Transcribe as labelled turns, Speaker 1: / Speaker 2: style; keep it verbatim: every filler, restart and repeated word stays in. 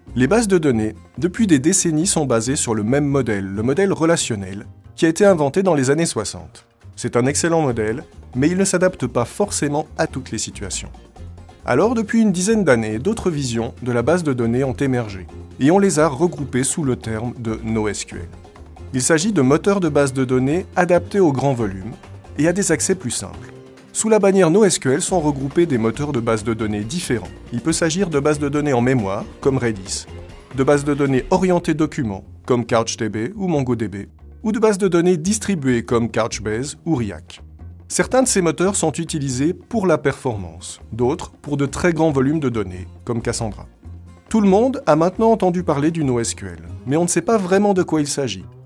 Speaker 1: Les bases de données, depuis des décennies, sont basées sur le même modèle, le modèle relationnel, qui a été inventé dans les années soixante. C'est un excellent modèle, mais il ne s'adapte pas forcément à toutes les situations. Alors, depuis une dizaine d'années, d'autres visions de la base de données ont émergé, et on les a regroupées sous le terme de NoSQL. Il s'agit de moteurs de base de données adaptés au grand volume et à des accès plus simples. Sous la bannière NoSQL sont regroupés des moteurs de base de données différents. Il peut s'agir de bases de données en mémoire, comme Redis, de bases de données orientées documents, comme CouchDB ou MongoDB, ou de bases de données distribuées comme Couchbase ou Riak. Certains de ces moteurs sont utilisés pour la performance, d'autres pour de très grands volumes de données, comme Cassandra. Tout le monde a maintenant entendu parler du NoSQL, mais on ne sait pas vraiment de quoi il s'agit.